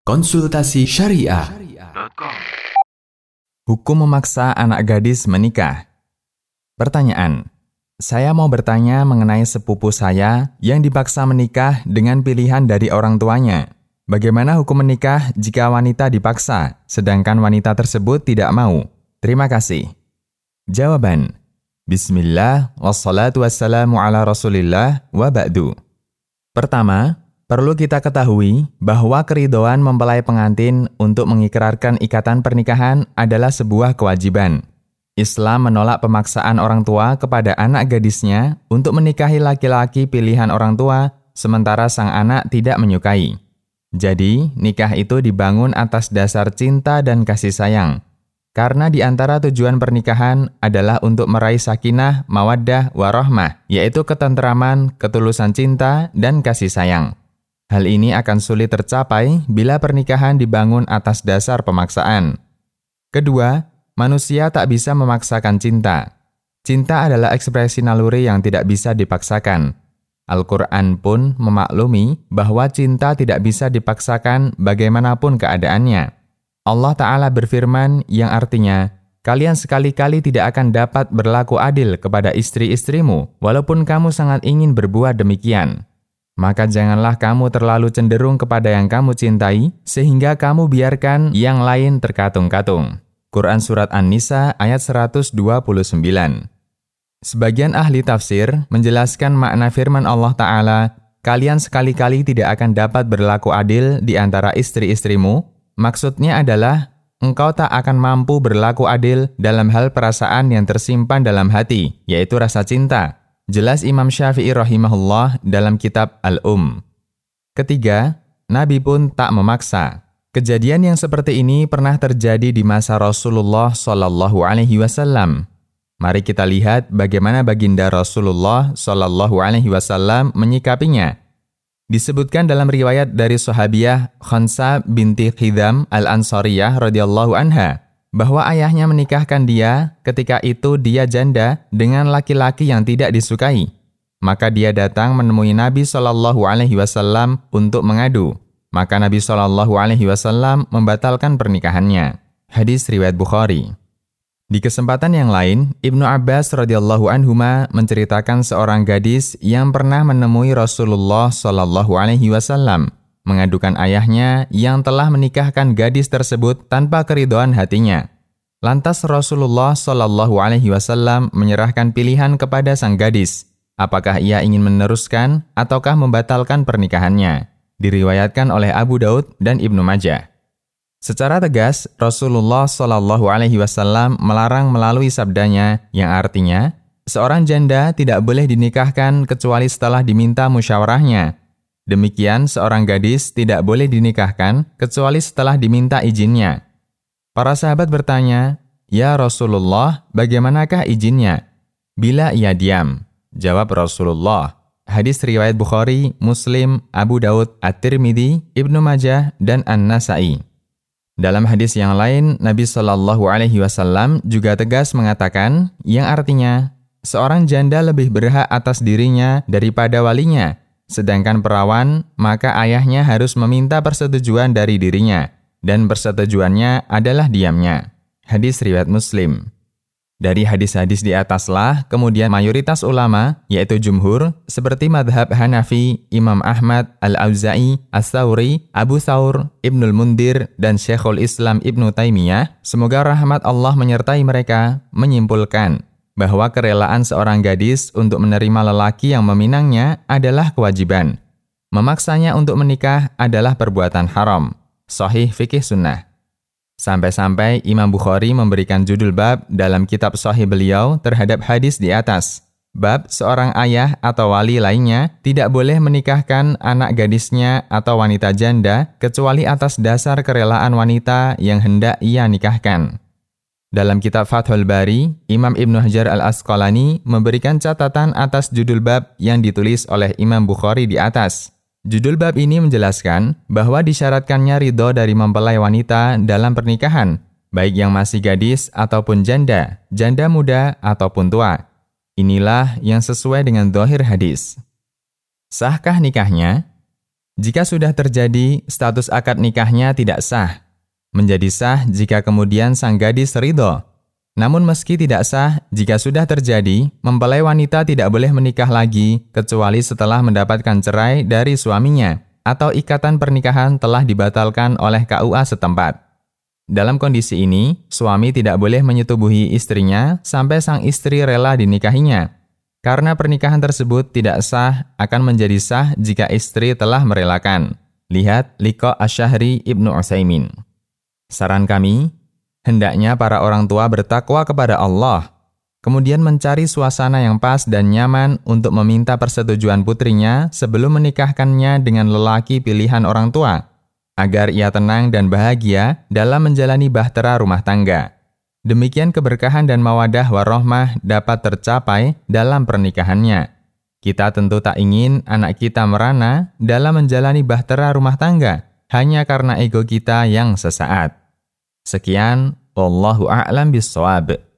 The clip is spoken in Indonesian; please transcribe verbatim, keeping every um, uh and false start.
Konsultasi Syariah. Hukum memaksa anak gadis menikah. Pertanyaan, saya mau bertanya mengenai sepupu saya yang dipaksa menikah dengan pilihan dari orang tuanya. Bagaimana hukum menikah jika wanita dipaksa, sedangkan wanita tersebut tidak mau? Terima kasih. Jawaban, Bismillah, wassalatu wassalamu ala rasulillah, wa ba'du. Pertama, perlu kita ketahui bahwa keridhaan mempelai pengantin untuk mengikrarkan ikatan pernikahan adalah sebuah kewajiban. Islam menolak pemaksaan orang tua kepada anak gadisnya untuk menikahi laki-laki pilihan orang tua, sementara sang anak tidak menyukai. Jadi, nikah itu dibangun atas dasar cinta dan kasih sayang. Karena di antara tujuan pernikahan adalah untuk meraih sakinah, mawaddah, warahmah, yaitu ketentraman, ketulusan cinta, dan kasih sayang. Hal ini akan sulit tercapai bila pernikahan dibangun atas dasar pemaksaan. Kedua, manusia tak bisa memaksakan cinta. Cinta adalah ekspresi naluri yang tidak bisa dipaksakan. Al-Quran pun memaklumi bahwa cinta tidak bisa dipaksakan bagaimanapun keadaannya. Allah Ta'ala berfirman yang artinya, kalian sekali-kali tidak akan dapat berlaku adil kepada istri-istrimu, walaupun kamu sangat ingin berbuat demikian. Maka janganlah kamu terlalu cenderung kepada yang kamu cintai, sehingga kamu biarkan yang lain terkatung-katung. Quran Surat An-Nisa ayat seratus dua puluh sembilan. Sebagian ahli tafsir menjelaskan makna firman Allah Ta'ala, kalian sekali-kali tidak akan dapat berlaku adil di antara istri-istrimu. Maksudnya adalah, engkau tak akan mampu berlaku adil dalam hal perasaan yang tersimpan dalam hati, yaitu rasa cinta. Jelas Imam Syafi'i rahimahullah dalam kitab Al-Um. Ketiga, Nabi pun tak memaksa. Kejadian yang seperti ini pernah terjadi di masa Rasulullah Shallallahu Alaihi Wasallam. Mari kita lihat bagaimana baginda Rasulullah Shallallahu Alaihi Wasallam menyikapinya. Disebutkan dalam riwayat dari sahabiah Khansa binti Khidam Al-Ansariyah radhiyallahu anha, bahwa ayahnya menikahkan dia ketika itu dia janda dengan laki-laki yang tidak disukai. Maka dia datang menemui Nabi shallallahu alaihi wasallam untuk mengadu. Maka Nabi shallallahu alaihi wasallam membatalkan pernikahannya. Hadis riwayat Bukhari. Di kesempatan yang lain, Ibnu Abbas radhiyallahu anhuma menceritakan seorang gadis yang pernah menemui Rasulullah shallallahu alaihi wasallam, mengadukan ayahnya yang telah menikahkan gadis tersebut tanpa keridhaan hatinya. Lantas Rasulullah Shallallahu Alaihi Wasallam menyerahkan pilihan kepada sang gadis, apakah ia ingin meneruskan ataukah membatalkan pernikahannya. Diriwayatkan oleh Abu Daud dan Ibnu Majah. Secara tegas, Rasulullah Shallallahu Alaihi Wasallam melarang melalui sabdanya yang artinya, seorang janda tidak boleh dinikahkan kecuali setelah diminta musyawarahnya. Demikian seorang gadis tidak boleh dinikahkan kecuali setelah diminta izinnya. Para sahabat bertanya, "Ya Rasulullah, bagaimanakah izinnya?" "Bila ia diam," jawab Rasulullah. Hadis riwayat Bukhari, Muslim, Abu Daud, At-Tirmidzi, Ibnu Majah, dan An-Nasa'i. Dalam hadis yang lain, Nabi Shallallahu Alaihi Wasallam juga tegas mengatakan, yang artinya, seorang janda lebih berhak atas dirinya daripada walinya. Sedangkan perawan, maka ayahnya harus meminta persetujuan dari dirinya, dan persetujuannya adalah diamnya. Hadis riwayat Muslim. Dari hadis-hadis di ataslah, kemudian mayoritas ulama, yaitu jumhur, seperti madhab Hanafi, Imam Ahmad, Al-Auza'i, As-Sawri, Abu Thawr, Ibnul Mundir, dan Syekhul Islam Ibnu Taimiyah, semoga rahmat Allah menyertai mereka, menyimpulkan bahwa kerelaan seorang gadis untuk menerima lelaki yang meminangnya adalah kewajiban. Memaksanya untuk menikah adalah perbuatan haram. Sahih Fikih Sunnah. Sampai-sampai Imam Bukhari memberikan judul bab dalam kitab Sahih beliau terhadap hadis di atas. Bab seorang ayah atau wali lainnya tidak boleh menikahkan anak gadisnya atau wanita janda kecuali atas dasar kerelaan wanita yang hendak ia nikahkan. Dalam kitab Fathul Bari, Imam Ibnu Hajar Al-Asqalani memberikan catatan atas judul bab yang ditulis oleh Imam Bukhari di atas. Judul bab ini menjelaskan bahwa disyaratkannya ridho dari mempelai wanita dalam pernikahan, baik yang masih gadis ataupun janda, janda muda ataupun tua. Inilah yang sesuai dengan zahir hadis. Sahkah nikahnya? Jika sudah terjadi, status akad nikahnya tidak sah. Menjadi sah jika kemudian sang gadis ridho. Namun meski tidak sah, jika sudah terjadi, mempelai wanita tidak boleh menikah lagi kecuali setelah mendapatkan cerai dari suaminya atau ikatan pernikahan telah dibatalkan oleh K U A setempat. Dalam kondisi ini, suami tidak boleh menyetubuhi istrinya sampai sang istri rela dinikahinya. Karena pernikahan tersebut tidak sah, akan menjadi sah jika istri telah merelakan. Lihat Liqa Asy-Syahri Ibnu Utsaimin. Saran kami, hendaknya para orang tua bertakwa kepada Allah, kemudian mencari suasana yang pas dan nyaman untuk meminta persetujuan putrinya sebelum menikahkannya dengan lelaki pilihan orang tua, agar ia tenang dan bahagia dalam menjalani bahtera rumah tangga. Demikian keberkahan dan mawadah warahmah dapat tercapai dalam pernikahannya. Kita tentu tak ingin anak kita merana dalam menjalani bahtera rumah tangga hanya karena ego kita yang sesaat. Sekian, wallahu a'lam bishawab.